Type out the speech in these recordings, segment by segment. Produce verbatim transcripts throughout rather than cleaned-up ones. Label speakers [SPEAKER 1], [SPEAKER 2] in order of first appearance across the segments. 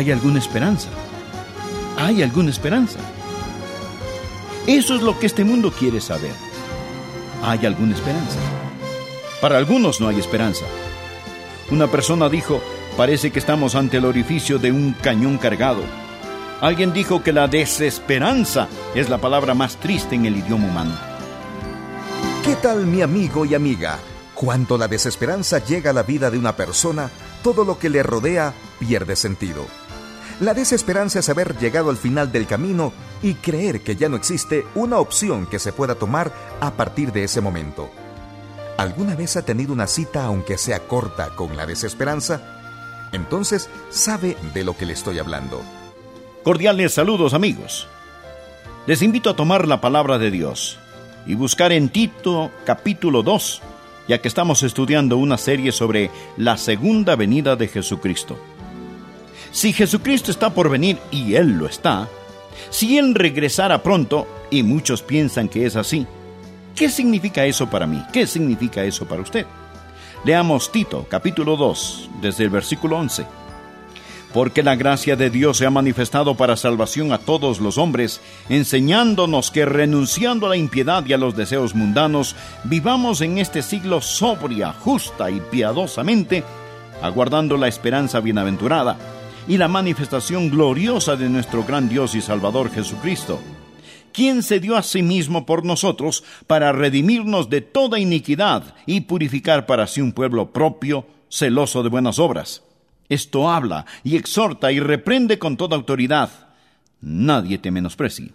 [SPEAKER 1] ¿Hay alguna esperanza? ¿Hay alguna esperanza? Eso es lo que este mundo quiere saber. ¿Hay alguna esperanza? Para algunos no hay esperanza. Una persona dijo, parece que estamos ante el orificio de un cañón cargado. Alguien dijo que la desesperanza es la palabra más triste en el idioma humano.
[SPEAKER 2] ¿Qué tal, mi amigo y amiga? Cuando la desesperanza llega a la vida de una persona, todo lo que le rodea pierde sentido. La desesperanza es haber llegado al final del camino y creer que ya no existe una opción que se pueda tomar a partir de ese momento. ¿Alguna vez ha tenido una cita, aunque sea corta, con la desesperanza? Entonces sabe de lo que le estoy hablando.
[SPEAKER 1] Cordiales saludos, amigos. Les invito a tomar la palabra de Dios y buscar en Tito capítulo dos, ya que estamos estudiando una serie sobre la segunda venida de Jesucristo. Si Jesucristo está por venir, y Él lo está, si Él regresara pronto, y muchos piensan que es así, ¿qué significa eso para mí? ¿Qué significa eso para usted? Leamos Tito capítulo dos, desde el versículo once. Porque la gracia de Dios se ha manifestado para salvación a todos los hombres, enseñándonos que renunciando a la impiedad y a los deseos mundanos, vivamos en este siglo sobria, justa y piadosamente, aguardando la esperanza bienaventurada y la manifestación gloriosa de nuestro gran Dios y Salvador Jesucristo, quien se dio a sí mismo por nosotros para redimirnos de toda iniquidad y purificar para sí un pueblo propio, celoso de buenas obras. Esto habla y exhorta y reprende con toda autoridad. Nadie te menosprecie.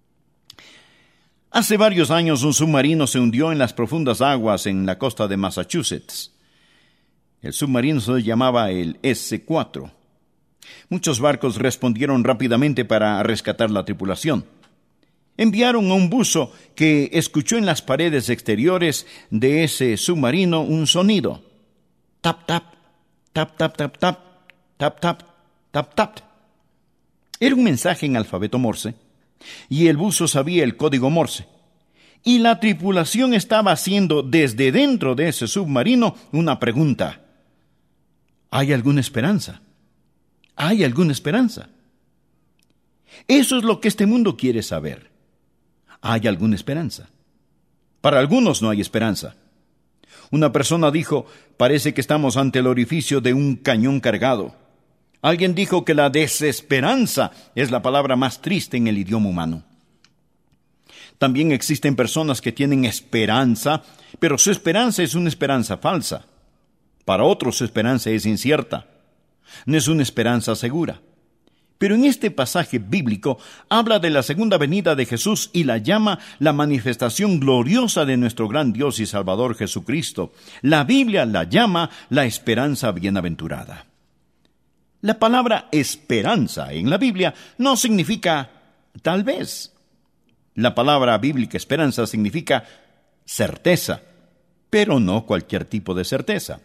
[SPEAKER 1] Hace varios años un submarino se hundió en las profundas aguas en la costa de Massachusetts. El submarino se llamaba el ese cuatro. Muchos barcos respondieron rápidamente para rescatar la tripulación. Enviaron a un buzo que escuchó en las paredes exteriores de ese submarino un sonido. Tap, tap. Tap, tap, tap, tap, tap, tap, tap, tap. Era un mensaje en alfabeto Morse, y el buzo sabía el código Morse. Y la tripulación estaba haciendo desde dentro de ese submarino una pregunta. ¿Hay alguna esperanza? ¿Hay alguna esperanza? Eso es lo que este mundo quiere saber. ¿Hay alguna esperanza? Para algunos no hay esperanza. Una persona dijo, parece que estamos ante el orificio de un cañón cargado. Alguien dijo que la desesperanza es la palabra más triste en el idioma humano. También existen personas que tienen esperanza, pero su esperanza es una esperanza falsa. Para otros su esperanza es incierta. No es una esperanza segura. Pero en este pasaje bíblico habla de la segunda venida de Jesús y la llama la manifestación gloriosa de nuestro gran Dios y Salvador Jesucristo. La Biblia la llama la esperanza bienaventurada. La palabra esperanza en la Biblia no significa tal vez. La palabra bíblica esperanza significa certeza, pero no cualquier tipo de certeza.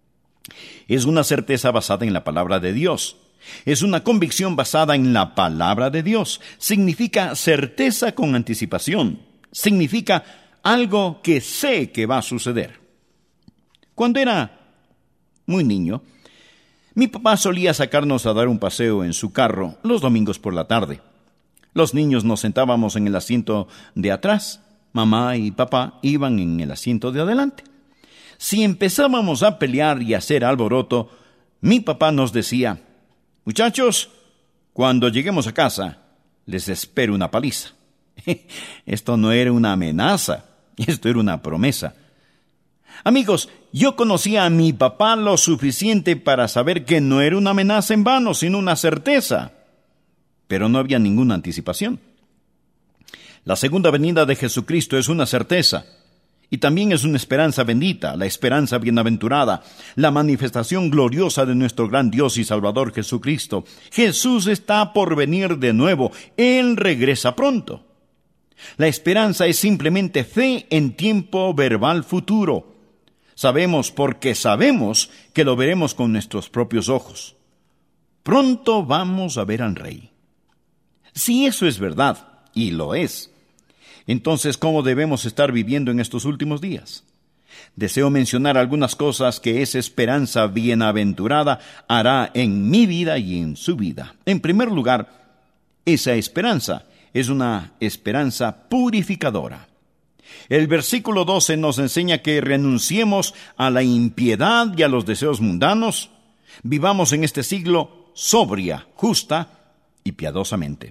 [SPEAKER 1] Es una certeza basada en la palabra de Dios. Es una convicción basada en la palabra de Dios. Significa certeza con anticipación. Significa algo que sé que va a suceder. Cuando era muy niño, mi papá solía sacarnos a dar un paseo en su carro los domingos por la tarde. Los niños nos sentábamos en el asiento de atrás. Mamá y papá iban en el asiento de adelante. Si empezábamos a pelear y a hacer alboroto, mi papá nos decía: muchachos, cuando lleguemos a casa, les espero una paliza. Esto no era una amenaza, esto era una promesa. Amigos, yo conocía a mi papá lo suficiente para saber que no era una amenaza en vano, sino una certeza. Pero no había ninguna anticipación. La segunda venida de Jesucristo es una certeza. Y también es una esperanza bendita, la esperanza bienaventurada, la manifestación gloriosa de nuestro gran Dios y Salvador Jesucristo. Jesús está por venir de nuevo. Él regresa pronto. La esperanza es simplemente fe en tiempo verbal futuro. Sabemos porque sabemos que lo veremos con nuestros propios ojos. Pronto vamos a ver al Rey. Si eso es verdad, y lo es, entonces, ¿cómo debemos estar viviendo en estos últimos días? Deseo mencionar algunas cosas que esa esperanza bienaventurada hará en mi vida y en su vida. En primer lugar, esa esperanza es una esperanza purificadora. El versículo doce nos enseña que renunciemos a la impiedad y a los deseos mundanos, vivamos en este siglo sobria, justa y piadosamente.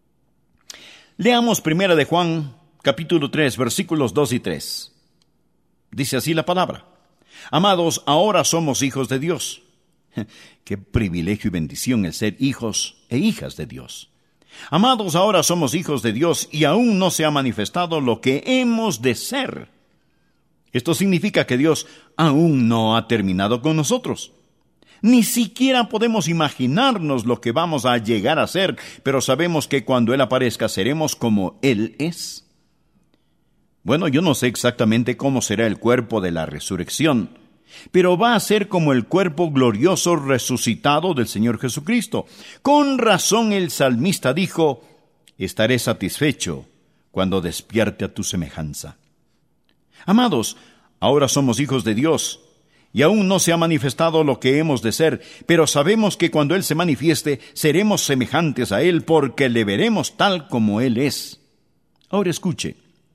[SPEAKER 1] Leamos primera de Juan, capítulo tres, versículos dos y tres. Dice así la palabra: Amados, ahora somos hijos de Dios. Qué privilegio y bendición el ser hijos e hijas de Dios. Amados, ahora somos hijos de Dios y aún no se ha manifestado lo que hemos de ser. Esto significa que Dios aún no ha terminado con nosotros. Ni siquiera podemos imaginarnos lo que vamos a llegar a ser, pero sabemos que cuando Él aparezca seremos como Él es. Bueno, yo no sé exactamente cómo será el cuerpo de la resurrección, pero va a ser como el cuerpo glorioso resucitado del Señor Jesucristo. Con razón el salmista dijo: estaré satisfecho cuando despierte a tu semejanza. Amados, ahora somos hijos de Dios, y aún no se ha manifestado lo que hemos de ser, pero sabemos que cuando Él se manifieste, seremos semejantes a Él, porque le veremos tal como Él es. Ahora escuche.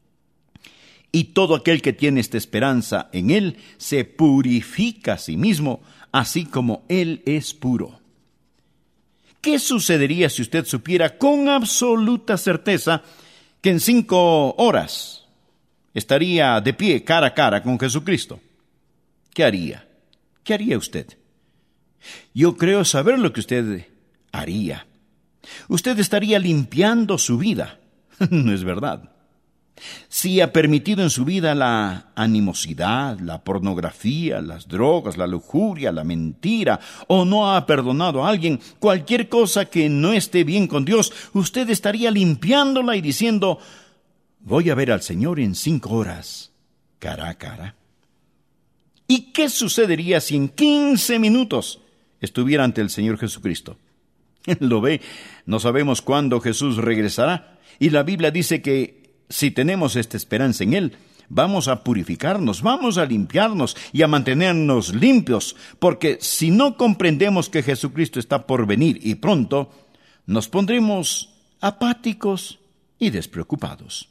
[SPEAKER 1] Y todo aquel que tiene esta esperanza en Él se purifica a sí mismo, así como Él es puro. ¿Qué sucedería si usted supiera con absoluta certeza que en cinco horas estaría de pie cara a cara con Jesucristo? ¿Qué haría? ¿Qué haría usted? Yo creo saber lo que usted haría. Usted estaría limpiando su vida. ¿No es verdad? Si ha permitido en su vida la animosidad, la pornografía, las drogas, la lujuria, la mentira, o no ha perdonado a alguien, cualquier cosa que no esté bien con Dios, usted estaría limpiándola y diciendo: voy a ver al Señor en cinco horas, cara a cara. ¿Y qué sucedería si en quince minutos estuviera ante el Señor Jesucristo? Lo ve, no sabemos cuándo Jesús regresará, y la Biblia dice que si tenemos esta esperanza en Él, vamos a purificarnos, vamos a limpiarnos y a mantenernos limpios, porque si no comprendemos que Jesucristo está por venir y pronto, nos pondremos apáticos y despreocupados.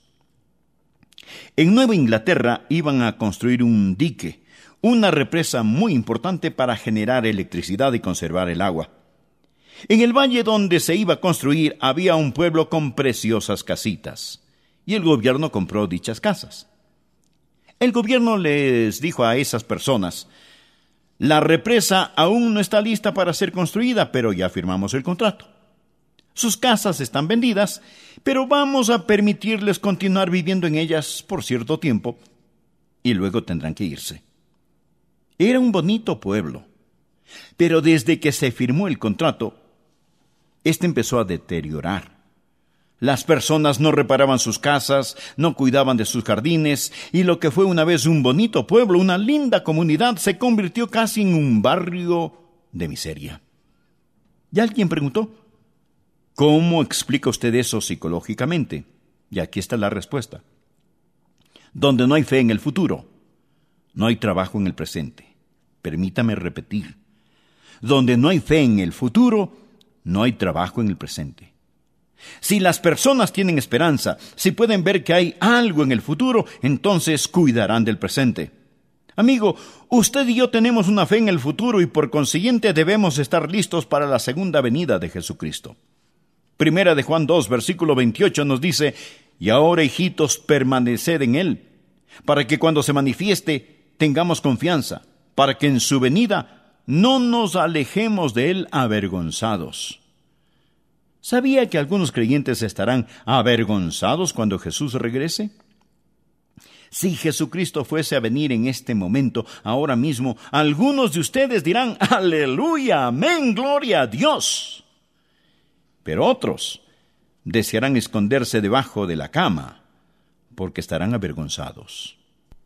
[SPEAKER 1] En Nueva Inglaterra iban a construir un dique, una represa muy importante para generar electricidad y conservar el agua. En el valle donde se iba a construir había un pueblo con preciosas casitas, y el gobierno compró dichas casas. El gobierno les dijo a esas personas: la represa aún no está lista para ser construida, pero ya firmamos el contrato. Sus casas están vendidas, pero vamos a permitirles continuar viviendo en ellas por cierto tiempo, y luego tendrán que irse. Era un bonito pueblo, pero desde que se firmó el contrato, este empezó a deteriorar. Las personas no reparaban sus casas, no cuidaban de sus jardines, y lo que fue una vez un bonito pueblo, una linda comunidad, se convirtió casi en un barrio de miseria. Y alguien preguntó: ¿cómo explica usted eso psicológicamente? Y aquí está la respuesta. Donde no hay fe en el futuro, no hay trabajo en el presente. Permítame repetir. Donde no hay fe en el futuro, no hay trabajo en el presente. Si las personas tienen esperanza, si pueden ver que hay algo en el futuro, entonces cuidarán del presente. Amigo, usted y yo tenemos una fe en el futuro y por consiguiente debemos estar listos para la segunda venida de Jesucristo. Primera de Juan dos, versículo veintiocho nos dice: y ahora, hijitos, permaneced en Él, para que cuando se manifieste tengamos confianza, para que en su venida no nos alejemos de Él avergonzados. ¿Sabía que algunos creyentes estarán avergonzados cuando Jesús regrese? Si Jesucristo fuese a venir en este momento, ahora mismo, algunos de ustedes dirán: ¡aleluya, amén, gloria a Dios! Pero otros desearán esconderse debajo de la cama, porque estarán avergonzados.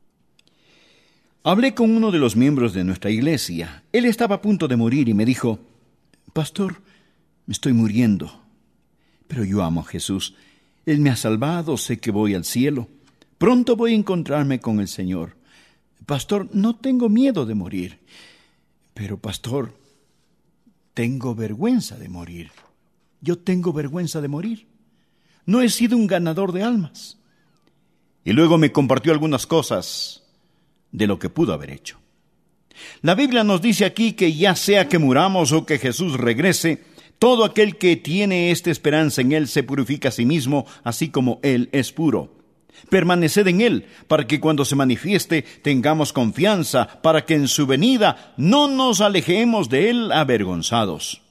[SPEAKER 1] Hablé con uno de los miembros de nuestra iglesia. Él estaba a punto de morir y me dijo: pastor, me estoy muriendo. Pero yo amo a Jesús. Él me ha salvado, sé que voy al cielo. Pronto voy a encontrarme con el Señor. pastor, no tengo miedo de morir. Pero, pastor, tengo vergüenza de morir. Yo tengo vergüenza de morir. No he sido un ganador de almas. Y luego me compartió algunas cosas de lo que pudo haber hecho. La Biblia nos dice aquí que ya sea que muramos o que Jesús regrese, todo aquel que tiene esta esperanza en Él se purifica a sí mismo, así como Él es puro. Permaneced en Él, para que cuando se manifieste tengamos confianza, para que en su venida no nos alejemos de Él avergonzados.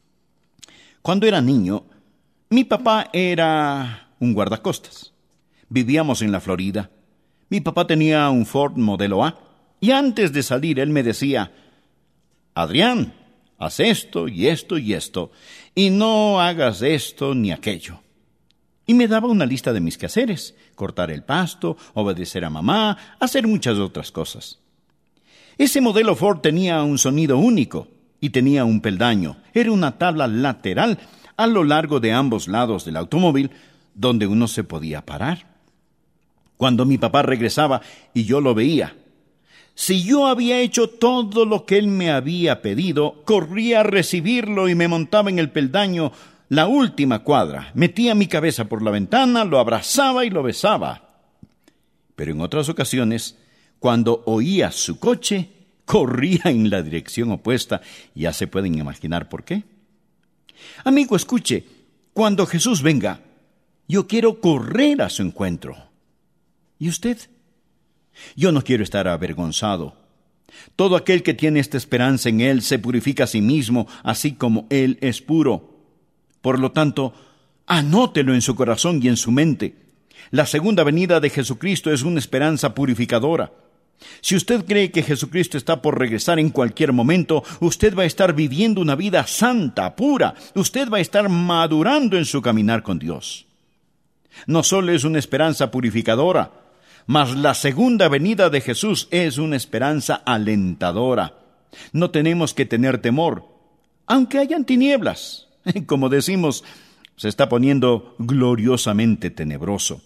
[SPEAKER 1] Cuando era niño, mi papá era un guardacostas. Vivíamos en la Florida. Mi papá tenía un Ford modelo A, y antes de salir él me decía: Adrián, haz esto y esto y esto, y no hagas esto ni aquello. Y me daba una lista de mis quehaceres: cortar el pasto, obedecer a mamá, hacer muchas otras cosas. Ese modelo Ford tenía un sonido único y tenía un peldaño. Era una tabla lateral a lo largo de ambos lados del automóvil donde uno se podía parar. Cuando mi papá regresaba y yo lo veía, si yo había hecho todo lo que él me había pedido, corría a recibirlo y me montaba en el peldaño la última cuadra, metía mi cabeza por la ventana, lo abrazaba y lo besaba. Pero en otras ocasiones, cuando oía su coche, corría en la dirección opuesta. Ya se pueden imaginar por qué. Amigo, escuche, cuando Jesús venga, yo quiero correr a su encuentro. ¿Y usted? Yo no quiero estar avergonzado. Todo aquel que tiene esta esperanza en Él se purifica a sí mismo, así como Él es puro. Por lo tanto, anótelo en su corazón y en su mente. La segunda venida de Jesucristo es una esperanza purificadora. Si usted cree que Jesucristo está por regresar en cualquier momento, usted va a estar viviendo una vida santa, pura. Usted va a estar madurando en su caminar con Dios. No solo es una esperanza purificadora, mas la segunda venida de Jesús es una esperanza alentadora. No tenemos que tener temor, aunque hayan tinieblas. Como decimos, se está poniendo gloriosamente tenebroso.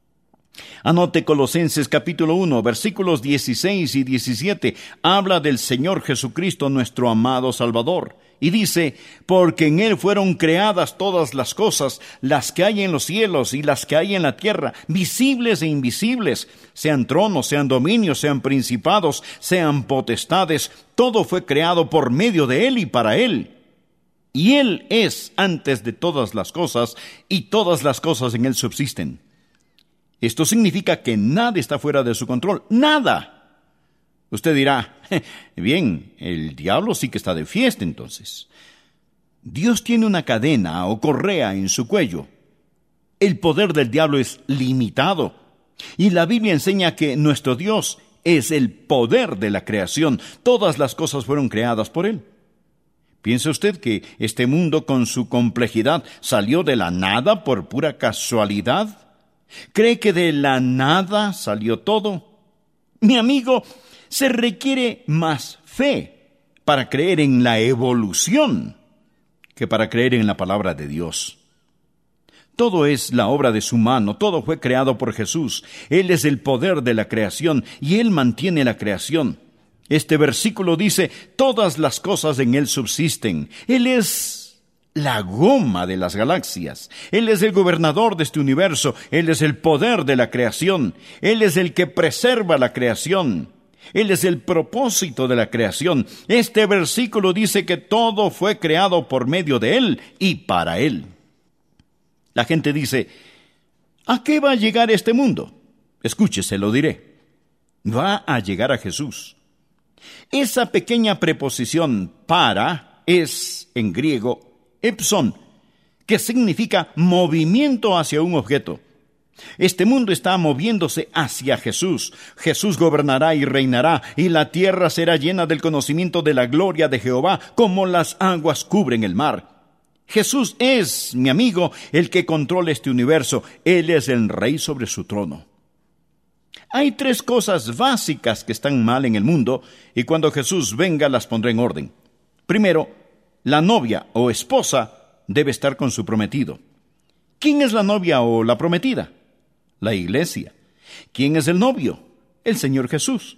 [SPEAKER 1] Anote Colosenses capítulo uno, versículos dieciséis y diecisiete. Habla del Señor Jesucristo, nuestro amado Salvador. Y dice: porque en Él fueron creadas todas las cosas, las que hay en los cielos y las que hay en la tierra, visibles e invisibles, sean tronos, sean dominios, sean principados, sean potestades. Todo fue creado por medio de Él y para Él. Y Él es antes de todas las cosas, y todas las cosas en Él subsisten. Esto significa que nada está fuera de su control. ¡Nada! Usted dirá: bien, el diablo sí que está de fiesta entonces. Dios tiene una cadena o correa en su cuello. El poder del diablo es limitado. Y la Biblia enseña que nuestro Dios es el poder de la creación. Todas las cosas fueron creadas por Él. ¿Piensa usted que este mundo con su complejidad salió de la nada por pura casualidad? ¿Cree que de la nada salió todo? Mi amigo, se requiere más fe para creer en la evolución que para creer en la palabra de Dios. Todo es la obra de su mano, todo fue creado por Jesús. Él es el poder de la creación y Él mantiene la creación. Este versículo dice: todas las cosas en Él subsisten. Él es la goma de las galaxias. Él es el gobernador de este universo. Él es el poder de la creación. Él es el que preserva la creación. Él es el propósito de la creación. Este versículo dice que todo fue creado por medio de Él y para Él. La gente dice: ¿a qué va a llegar este mundo? Escúchese, lo diré. Va a llegar a Jesús. Esa pequeña preposición para es, en griego, epson, que significa movimiento hacia un objeto. Este mundo está moviéndose hacia Jesús. Jesús gobernará y reinará, y la tierra será llena del conocimiento de la gloria de Jehová, como las aguas cubren el mar. Jesús es, mi amigo, el que controla este universo. Él es el rey sobre su trono. Hay tres cosas básicas que están mal en el mundo, y cuando Jesús venga las pondrá en orden. Primero, la novia o esposa debe estar con su prometido. ¿Quién es la novia o la prometida? La iglesia. ¿Quién es el novio? El Señor Jesús.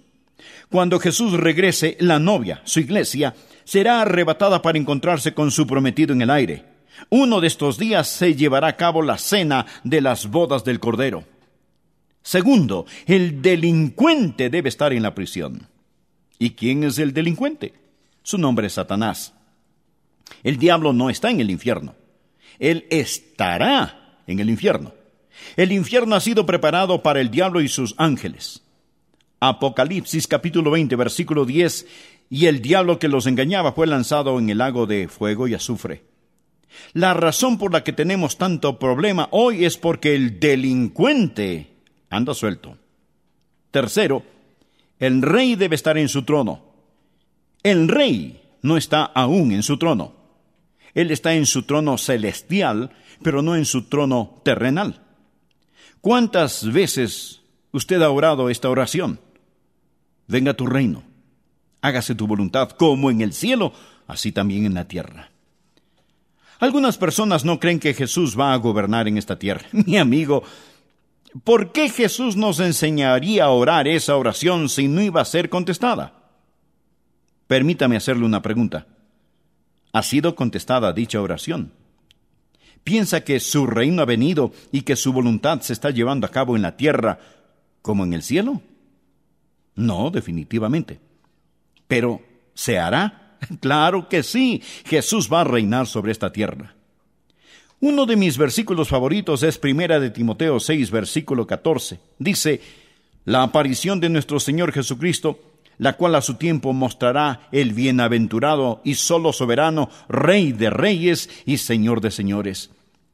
[SPEAKER 1] Cuando Jesús regrese, la novia, su iglesia, será arrebatada para encontrarse con su prometido en el aire. Uno de estos días se llevará a cabo la cena de las bodas del Cordero. Segundo, el delincuente debe estar en la prisión. ¿Y quién es el delincuente? Su nombre es Satanás. El diablo no está en el infierno. Él estará en el infierno. El infierno ha sido preparado para el diablo y sus ángeles. Apocalipsis capítulo veinte, versículo diez, y el diablo que los engañaba fue lanzado en el lago de fuego y azufre. La razón por la que tenemos tanto problema hoy es porque el delincuente anda suelto. Tercero, el rey debe estar en su trono. El rey no está aún en su trono. Él está en su trono celestial, pero no en su trono terrenal. ¿Cuántas veces usted ha orado esta oración? Venga tu reino, hágase tu voluntad, como en el cielo, así también en la tierra. Algunas personas no creen que Jesús va a gobernar en esta tierra. Mi amigo, ¿por qué Jesús nos enseñaría a orar esa oración si no iba a ser contestada? Permítame hacerle una pregunta. ¿Ha sido contestada dicha oración? ¿Piensa que su reino ha venido y que su voluntad se está llevando a cabo en la tierra como en el cielo? No, definitivamente. ¿Pero se hará? Claro que sí. Jesús va a reinar sobre esta tierra. Uno de mis versículos favoritos es Primera de Timoteo seis, versículo catorce. Dice, la aparición de nuestro Señor Jesucristo, la cual a su tiempo mostrará el bienaventurado y solo soberano, Rey de reyes y Señor de señores.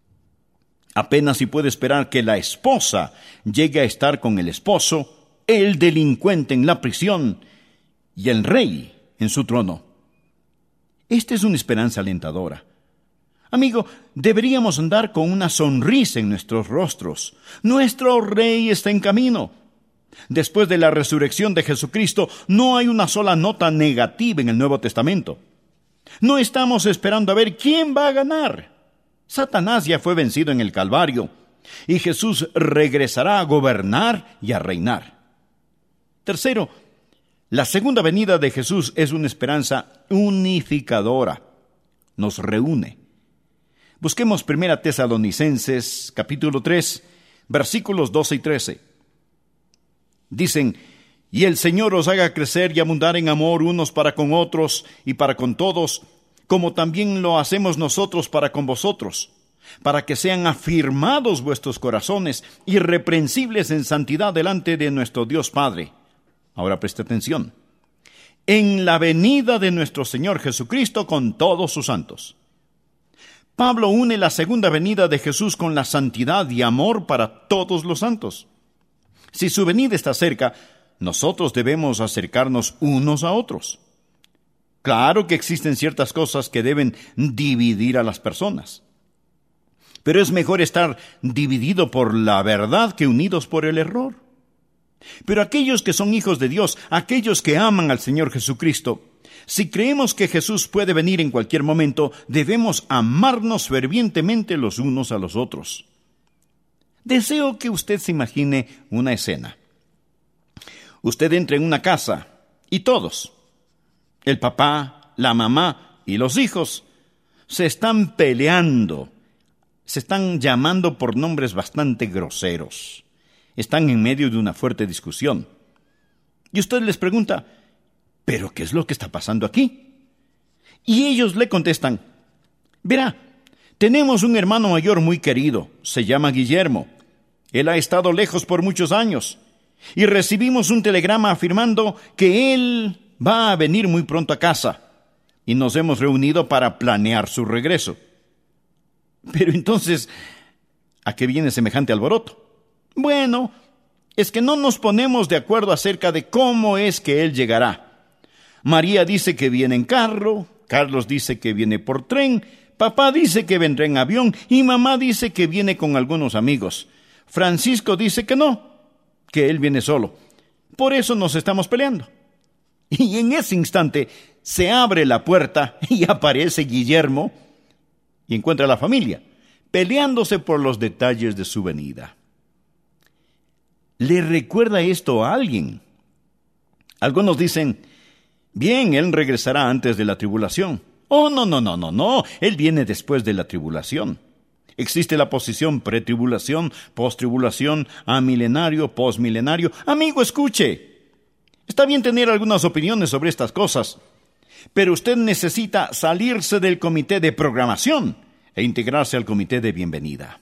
[SPEAKER 1] Apenas si puede esperar que la esposa llegue a estar con el esposo, el delincuente en la prisión y el rey en su trono. Esta es una esperanza alentadora. Amigo, deberíamos andar con una sonrisa en nuestros rostros. Nuestro rey está en camino. Después de la resurrección de Jesucristo, no hay una sola nota negativa en el Nuevo Testamento. No estamos esperando a ver quién va a ganar. Satanás ya fue vencido en el Calvario, y Jesús regresará a gobernar y a reinar. Tercero, la segunda venida de Jesús es una esperanza unificadora. Nos reúne. Busquemos Primera Tesalonicenses, capítulo tres, versículos doce y trece. Dicen, y el Señor os haga crecer y abundar en amor unos para con otros y para con todos, como también lo hacemos nosotros para con vosotros, para que sean afirmados vuestros corazones, irreprensibles en santidad delante de nuestro Dios Padre. Ahora preste atención. En la venida de nuestro Señor Jesucristo con todos sus santos. Pablo une la segunda venida de Jesús con la santidad y amor para todos los santos. Si su venida está cerca, nosotros debemos acercarnos unos a otros. Claro que existen ciertas cosas que deben dividir a las personas. Pero es mejor estar dividido por la verdad que unidos por el error. Pero aquellos que son hijos de Dios, aquellos que aman al Señor Jesucristo, si creemos que Jesús puede venir en cualquier momento, debemos amarnos fervientemente los unos a los otros. Deseo que usted se imagine una escena. Usted entra en una casa y todos, el papá, la mamá y los hijos, se están peleando, se están llamando por nombres bastante groseros. Están en medio de una fuerte discusión. Y usted les pregunta, ¿pero qué es lo que está pasando aquí? Y ellos le contestan, verá, tenemos un hermano mayor muy querido, se llama Guillermo. Él ha estado lejos por muchos años y recibimos un telegrama afirmando que él va a venir muy pronto a casa y nos hemos reunido para planear su regreso. Pero entonces, ¿a qué viene semejante alboroto? Bueno, es que no nos ponemos de acuerdo acerca de cómo es que él llegará. María dice que viene en carro, Carlos dice que viene por tren, papá dice que vendrá en avión y mamá dice que viene con algunos amigos. Francisco dice que no, que él viene solo. Por eso nos estamos peleando. Y en ese instante se abre la puerta y aparece Guillermo y encuentra a la familia, peleándose por los detalles de su venida. ¿Le recuerda esto a alguien? Algunos dicen, bien, Él regresará antes de la tribulación. Oh, no, no, no, no, no, Él viene después de la tribulación. Existe la posición pretribulación, posttribulación, amilenario, postmilenario. Amigo, escuche. Está bien tener algunas opiniones sobre estas cosas, pero usted necesita salirse del comité de programación e integrarse al comité de bienvenida.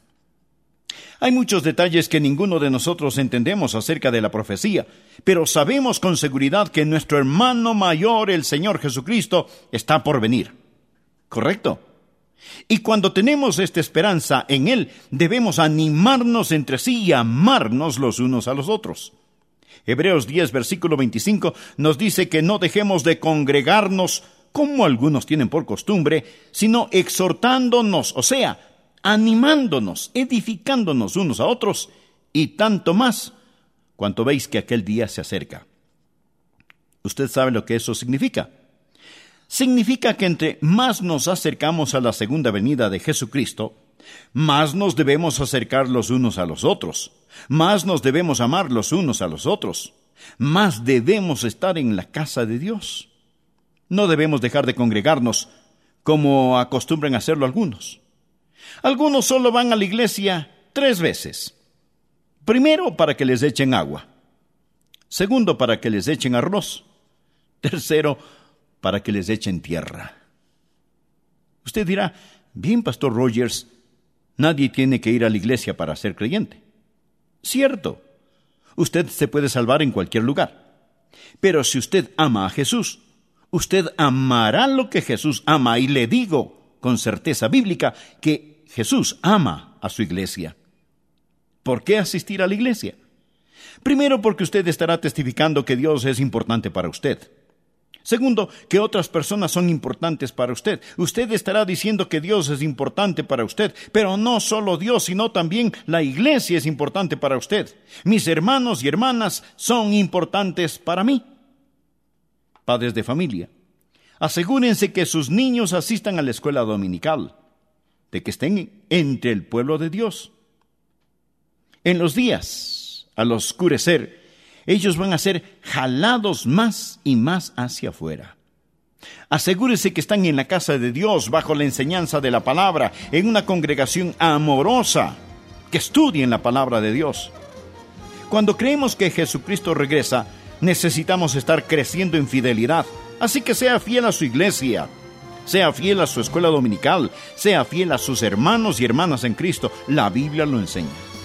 [SPEAKER 1] Hay muchos detalles que ninguno de nosotros entendemos acerca de la profecía, pero sabemos con seguridad que nuestro hermano mayor, el Señor Jesucristo, está por venir. ¿Correcto? Y cuando tenemos esta esperanza en Él, debemos animarnos entre sí y amarnos los unos a los otros. Hebreos diez, versículo veinticinco, nos dice que no dejemos de congregarnos como algunos tienen por costumbre, sino exhortándonos, o sea, animándonos, edificándonos unos a otros, y tanto más cuanto veis que aquel día se acerca. ¿Usted sabe lo que eso significa? Significa que entre más nos acercamos a la segunda venida de Jesucristo, más nos debemos acercar los unos a los otros, más nos debemos amar los unos a los otros, más debemos estar en la casa de Dios. No debemos dejar de congregarnos como acostumbran hacerlo algunos. Algunos solo van a la iglesia tres veces. Primero, para que les echen agua. Segundo, para que les echen arroz. Tercero, para que les echen tierra. Usted dirá, bien, Pastor Rogers, nadie tiene que ir a la iglesia para ser creyente. Cierto, usted se puede salvar en cualquier lugar. Pero si usted ama a Jesús, usted amará lo que Jesús ama, y le digo con certeza bíblica que Jesús ama a su iglesia. ¿Por qué asistir a la iglesia? Primero, porque usted estará testificando que Dios es importante para usted. Segundo, que otras personas son importantes para usted. Usted estará diciendo que Dios es importante para usted, pero no solo Dios, sino también la iglesia es importante para usted. Mis hermanos y hermanas son importantes para mí. Padres de familia, asegúrense que sus niños asistan a la escuela dominical, de que estén entre el pueblo de Dios. En los días, al oscurecer, ellos van a ser jalados más y más hacia afuera. Asegúrese que están en la casa de Dios, bajo la enseñanza de la palabra, en una congregación amorosa, que estudien la palabra de Dios. Cuando creemos que Jesucristo regresa, necesitamos estar creciendo en fidelidad. Así que sea fiel a su iglesia, sea fiel a su escuela dominical, sea fiel a sus hermanos y hermanas en Cristo. La Biblia lo enseña.